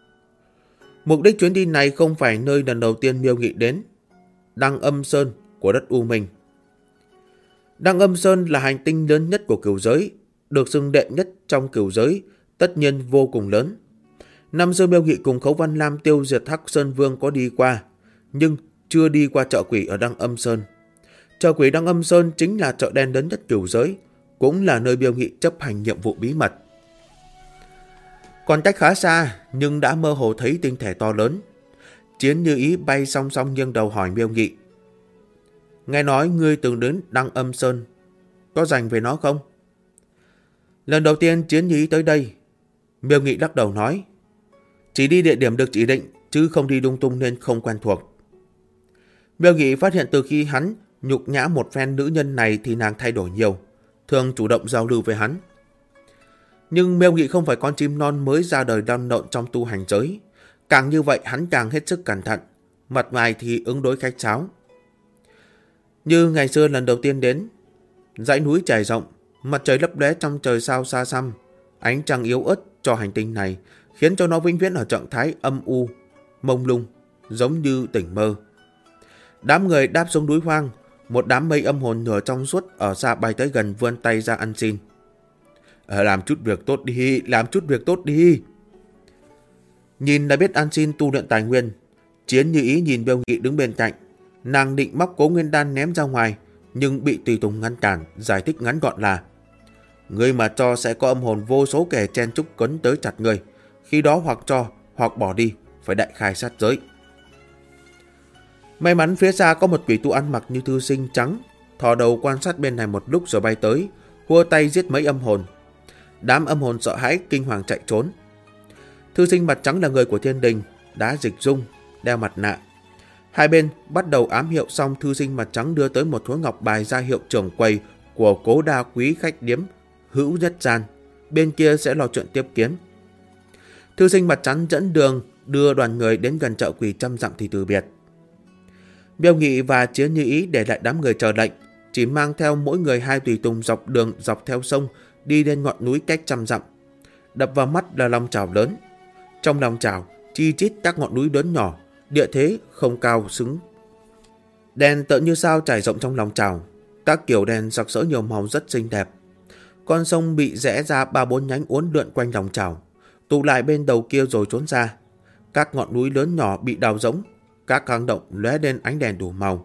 Mục đích chuyến đi này không phải nơi lần đầu tiên Miêu Nghị đến, Đăng Âm Sơn của đất U Minh. Đăng Âm Sơn là hành tinh lớn nhất của cửu giới, được xưng đệ nhất trong cửu giới, tất nhiên vô cùng lớn. Năm xưa Miêu Nghị cùng Khấu Văn Lam tiêu diệt Hắc Sơn Vương có đi qua, nhưng chưa đi qua chợ quỷ ở Đăng Âm Sơn. Chợ quỷ Đăng Âm Sơn chính là chợ đen lớn nhất cửu giới, cũng là nơi Miêu Nghị chấp hành nhiệm vụ bí mật. Còn cách khá xa nhưng đã mơ hồ thấy tinh thể to lớn. Chiến Như Ý bay song song nghiêng đầu hỏi Miêu Nghị. Nghe nói ngươi từng đến Đăng Âm Sơn, có rành về nó không? Lần đầu tiên Chiến Như Ý tới đây, Miêu Nghị lắc đầu nói. Chỉ đi địa điểm được chỉ định, chứ không đi lung tung nên không quen thuộc. Miêu Nghị phát hiện từ khi hắn nhục nhã một phen nữ nhân này thì nàng thay đổi nhiều, thường chủ động giao lưu với hắn. Nhưng Miêu Nghị không phải con chim non mới ra đời lăn lộn trong tu hành giới. Càng như vậy hắn càng hết sức cẩn thận, mặt ngoài thì ứng đối khách sáo. Như ngày xưa lần đầu tiên đến, dãy núi trải rộng, mặt trời lấp lóe trong trời sao xa xăm, ánh trăng yếu ớt cho hành tinh này khiến cho nó vĩnh viễn ở trạng thái âm u, mông lung, giống như tỉnh mơ. Đám người đáp xuống núi hoang, một đám mây âm hồn nửa trong suốt ở xa bay tới gần vươn tay ra ăn xin. Làm chút việc tốt đi, làm chút việc tốt đi. Nhìn đã biết ăn xin tu luyện tài nguyên. Chiến Như Ý nhìn Miêu Nghị đứng bên cạnh, nàng định móc Cố Nguyên Đan ném ra ngoài, nhưng bị Tùy Tùng ngăn cản, giải thích ngắn gọn là: ngươi mà cho sẽ có âm hồn vô số kẻ chen chúc quấn tới chặt ngươi, khi đó hoặc cho hoặc bỏ đi, phải đại khai sát giới. May mắn phía xa có một quỷ tu ăn mặc như thư sinh trắng, thò đầu quan sát bên này một lúc rồi bay tới, hua tay giết mấy âm hồn. Đám âm hồn sợ hãi kinh hoàng chạy trốn. Thư sinh mặt trắng là người của Thiên Đình, đã dịch dung, đeo mặt nạ. Hai bên bắt đầu ám hiệu xong, thư sinh mặt trắng đưa tới một khối ngọc bài ra hiệu trưởng quầy của Cố Đa Quý khách điếm Hữu Nhất Gian, bên kia sẽ lo chuyện tiếp kiến. Thư sinh mặt trắng dẫn đường đưa đoàn người đến gần chợ quỷ 100 dặm thì từ biệt. Miêu Nghị và Chiến Như Ý để lại đám người chờ lệnh, chỉ mang theo mỗi người 2 tùy tùng dọc đường dọc theo sông đi lên ngọn núi cách 100 dặm. Đập vào mắt là lòng chảo lớn. Trong lòng chảo chi chít các ngọn núi lớn nhỏ, địa thế không cao xứng. Đèn tợn như sao trải rộng trong lòng chảo, các kiểu đèn sặc sỡ nhiều màu rất xinh đẹp. Con sông bị rẽ ra 3-4 nhánh uốn lượn quanh lòng chảo, tụ lại bên đầu kia rồi trốn ra. Các ngọn núi lớn nhỏ bị đào rỗng, các hang động lóe lên ánh đèn đủ màu.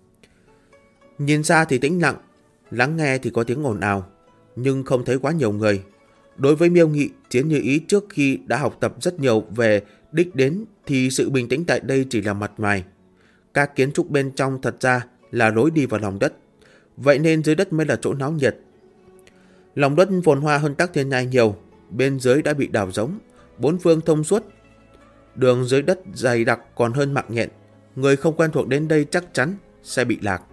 Nhìn xa thì tĩnh lặng, lắng nghe thì có tiếng ồn ào, nhưng không thấy quá nhiều người. Đối với Miêu Nghị, Chiến Như Ý trước khi đã học tập rất nhiều về đích đến thì sự bình tĩnh tại đây chỉ là mặt ngoài. Các kiến trúc bên trong thật ra là lối đi vào lòng đất, vậy nên dưới đất mới là chỗ náo nhiệt. Lòng đất phồn hoa hơn các thiên nhai nhiều, bên dưới đã bị đào rỗng, bốn phương thông suốt. Đường dưới đất dày đặc còn hơn mạng nhện, người không quen thuộc đến đây chắc chắn sẽ bị lạc.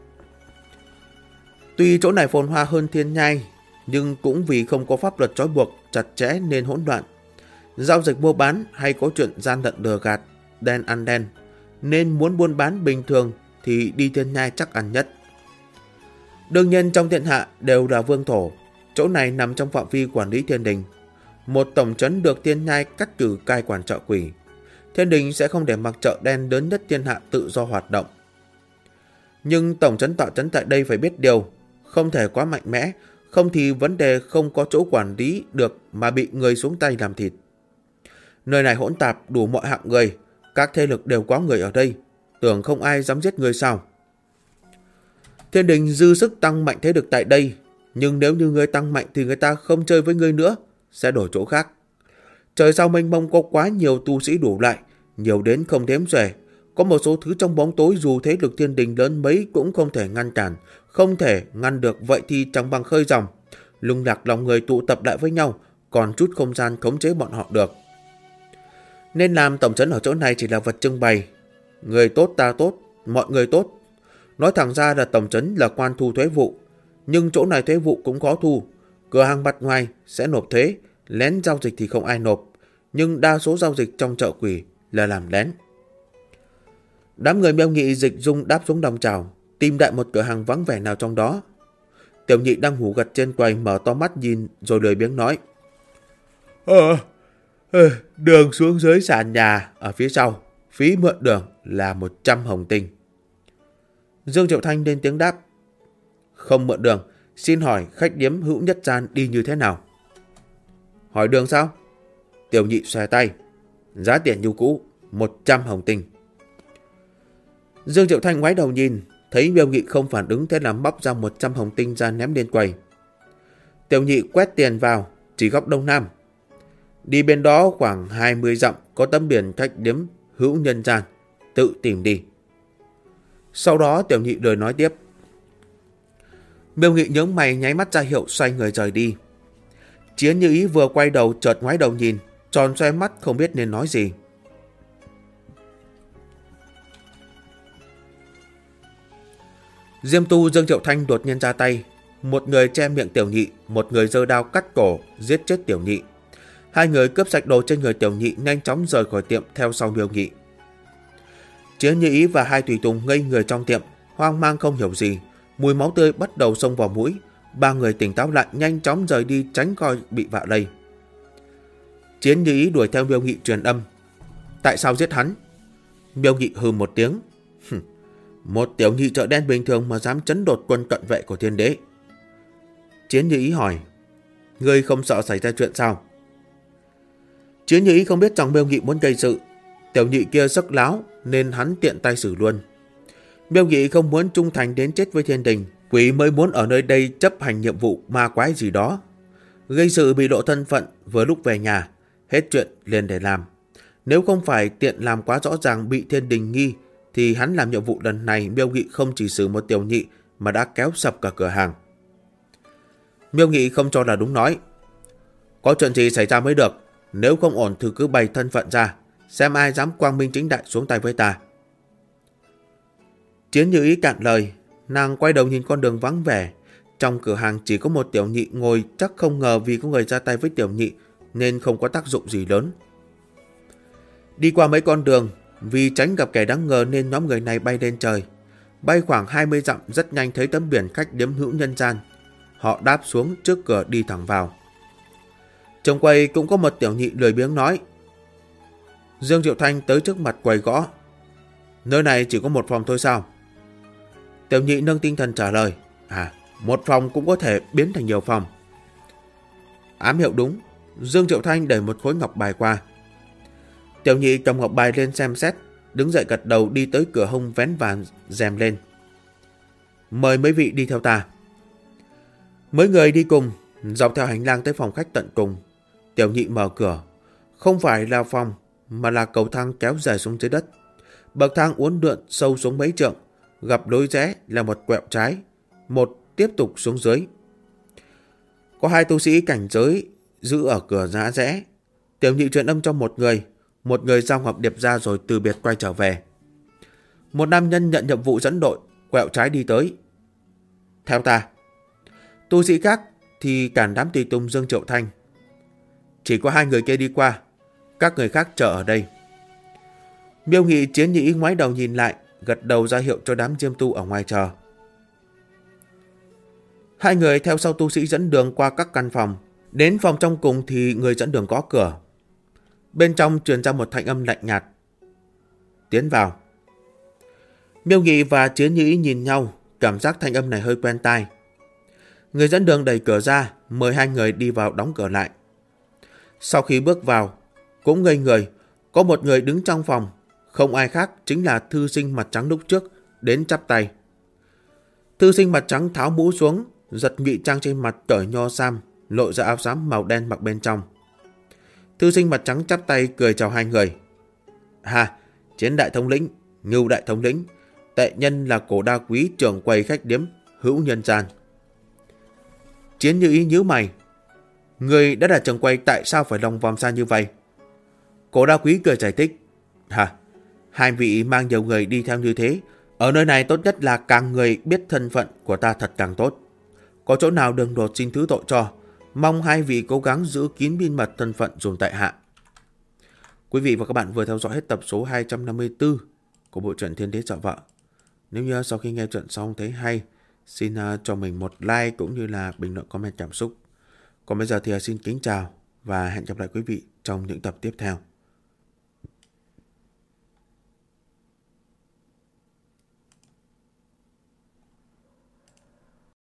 Tuy chỗ này phồn hoa hơn thiên nhai, nhưng cũng vì không có pháp luật trói buộc chặt chẽ nên hỗn loạn. Giao dịch mua bán hay có chuyện gian lận lừa gạt, đen ăn đen, nên muốn buôn bán bình thường thì đi thiên nhai chắc ăn nhất. Đương nhiên trong thiên hạ đều là vương thổ, chỗ này nằm trong phạm vi quản lý thiên đình. Một tổng trấn được thiên nhai cắt cử cai quản chợ quỷ. Thiên đình sẽ không để mặc chợ đen lớn nhất thiên hạ tự do hoạt động. Nhưng tổng trấn tọa trấn tại đây phải biết điều, không thể quá mạnh mẽ, không thì vấn đề không có chỗ quản lý được mà bị người xuống tay làm thịt. Nơi này hỗn tạp đủ mọi hạng người, các thế lực đều có người ở đây, tưởng không ai dám giết người sao? Thiên đình dư sức tăng mạnh thế lực tại đây, nhưng nếu như người tăng mạnh thì người ta không chơi với người nữa, sẽ đổi chỗ khác. Trời sao mênh mông có quá nhiều tu sĩ đủ lại, nhiều đến không đếm xuể. Có một số thứ trong bóng tối dù thế lực thiên đình lớn mấy cũng không thể ngăn cản, không thể ngăn được, vậy thì chẳng bằng khơi dòng, lung lạc lòng người tụ tập lại với nhau, còn chút không gian khống chế bọn họ được. Nên làm tổng trấn ở chỗ này chỉ là vật trưng bày. Người tốt ta tốt, mọi người tốt. Nói thẳng ra là tổng trấn là quan thu thuế vụ, nhưng chỗ này thuế vụ cũng khó thu. Cửa hàng mặt ngoài sẽ nộp thuế, lén giao dịch thì không ai nộp, nhưng đa số giao dịch trong chợ quỷ là làm lén. Đám người Miêu Nghị dịch dung đáp xuống đồng chảo, tìm đại một cửa hàng vắng vẻ nào trong đó. Tiểu Nhị đang ngủ gật trên quầy mở to mắt nhìn rồi lười biếng nói: đường xuống dưới sàn nhà ở phía sau, phí mượn đường là 100 hồng tinh. Dương Triệu Thanh lên tiếng đáp: Không mượn đường, xin hỏi khách điếm Hữu Nhất Gian đi như thế nào? Hỏi đường sao? Tiểu Nhị xòe tay: Giá tiền như cũ, 100 hồng tinh. Dương Triệu Thanh ngoái đầu nhìn, thấy Miêu Nghị không phản ứng, thế là móc ra 100 hồng tinh ra ném lên quầy. Tiểu Nhị quét tiền vào, chỉ góc đông nam. Đi bên đó khoảng 20 dặm có tấm biển khách điếm Hữu Nhân Gian, tự tìm đi. Sau đó Tiểu Nhị lời nói tiếp. Miêu Nghị nhướng mày nháy mắt ra hiệu xoay người rời đi. Chiến Như Ý vừa quay đầu chợt ngoái đầu nhìn, tròn xoay mắt không biết nên nói gì. Diêm Tu Dương Triệu Thanh đột nhiên ra tay, một người che miệng Tiểu Nhị, một người giơ đao cắt cổ giết chết Tiểu Nhị. Hai người cướp sạch đồ trên người Tiểu Nhị, nhanh chóng rời khỏi tiệm theo sau Miêu Nghị. Chiến Như Ý và hai tùy tùng ngây người trong tiệm, hoang mang không hiểu gì. Mùi máu tươi bắt đầu xông vào mũi, ba người tỉnh táo lại nhanh chóng rời đi tránh coi bị vạ lây. Chiến Như Ý đuổi theo Miêu Nghị truyền âm: Tại sao giết hắn? Miêu Nghị hừ một tiếng: Một tiểu nhị chợ đen bình thường mà dám chấn đột quân cận vệ của thiên đế. Chiến Như Ý hỏi: Ngươi không sợ xảy ra chuyện sao? Chiến Như Ý không biết rằng Miêu Nghị muốn gây sự. Tiểu nhị kia sắc láo nên hắn tiện tay xử luôn. Miêu Nghị không muốn trung thành đến chết với thiên đình, quỷ mới muốn ở nơi đây chấp hành nhiệm vụ ma quái gì đó. Gây sự bị lộ thân phận, vừa lúc về nhà, hết chuyện liền để làm. Nếu không phải tiện làm quá rõ ràng bị thiên đình nghi, thì hắn làm nhiệm vụ lần này Miêu Nghị không chỉ xử một tiểu nhị mà đã kéo sập cả cửa hàng. Miêu Nghị không cho là đúng nói: Có chuyện gì xảy ra mới được, nếu không ổn thì cứ bày thân phận ra, xem ai dám quang minh chính đại xuống tay với ta. Chiến Như Ý cạn lời, nàng quay đầu nhìn con đường vắng vẻ. Trong cửa hàng chỉ có một tiểu nhị ngồi, chắc không ngờ vì có người ra tay với tiểu nhị nên không có tác dụng gì lớn. Đi qua mấy con đường, vì tránh gặp kẻ đáng ngờ nên nhóm người này bay lên trời. Bay khoảng 20 dặm rất nhanh thấy tấm biển khách điếm Hữu Nhân Gian. Họ đáp xuống trước cửa đi thẳng vào. Trong quầy cũng có một tiểu nhị lười biếng nói. Dương Triệu Thanh tới trước mặt quầy gõ. Nơi này chỉ có một phòng thôi sao? Tiểu nhị nâng tinh thần trả lời. Một phòng cũng có thể biến thành nhiều phòng. Ám hiệu đúng. Dương Triệu Thanh đẩy một khối ngọc bài qua. Tiểu nhị cầm ngọc bài lên xem xét, đứng dậy gật đầu đi tới cửa hông vén vàn rèm lên. Mời mấy vị đi theo ta. Mấy người đi cùng, dọc theo hành lang tới phòng khách tận cùng. Tiểu nhị mở cửa. Không phải là phòng, mà là cầu thang kéo dài xuống dưới đất. Bậc thang uốn lượn sâu xuống mấy trượng, gặp lối rẽ là một quẹo trái, một tiếp tục xuống dưới. Có 2 tu sĩ cảnh giới giữ ở cửa ngã rẽ. Tiểu nhị truyền âm cho một người giao ngọc điệp ra rồi từ biệt quay trở về. Một nam nhân nhận nhiệm vụ dẫn đội, quẹo trái đi tới. Theo ta. Tu sĩ khác thì cản đám tùy tùng Dương Triệu Thanh. Chỉ có 2 người kia đi qua, các người khác chờ ở đây. Miêu Nghị Chiến Nhĩ ngoái đầu nhìn lại, gật đầu ra hiệu cho đám diêm tu ở ngoài chờ. 2 người theo sau tu sĩ dẫn đường qua các căn phòng. Đến phòng trong cùng thì người dẫn đường gõ cửa. Bên trong truyền ra một thanh âm lạnh nhạt. Tiến vào. Miêu Nghị và Chiến Nhĩ nhìn nhau, cảm giác thanh âm này hơi quen tai. Người dẫn đường đẩy cửa ra, mời 2 người đi vào đóng cửa lại. Sau khi bước vào, cũng ngây người, có một người đứng trong phòng, không ai khác chính là thư sinh mặt trắng lúc trước, đến chắp tay. Thư sinh mặt trắng tháo mũ xuống, giật ngụy trang trên mặt cởi nho sam, lộ ra áo xám màu đen mặc bên trong. Thư sinh mặt trắng chắp tay cười chào 2 người. Chiến đại thống lĩnh, Ngưu đại thống lĩnh, tệ nhân là Cổ Đa Quý trưởng quầy khách điếm Hữu Nhân Gian. Chiến Như Ý nhíu mày. Người đã là trưởng quầy tại sao phải lòng vòng xa như vậy? Cổ Đa Quý cười giải thích. 2 vị mang nhiều người đi theo như thế, ở nơi này tốt nhất là càng người biết thân phận của ta thật càng tốt. Có chỗ nào đừng đột xin thứ tội cho. Mong 2 vị cố gắng giữ kín bí mật thân phận dùm tại hạ. Quý vị và các bạn vừa theo dõi hết tập số 254 của bộ truyện Thiên Đế Sợ Vợ. Nếu như sau khi nghe truyện xong thấy hay, xin cho mình một like cũng như là bình luận comment cảm xúc. Còn bây giờ thì xin kính chào và hẹn gặp lại quý vị trong những tập tiếp theo.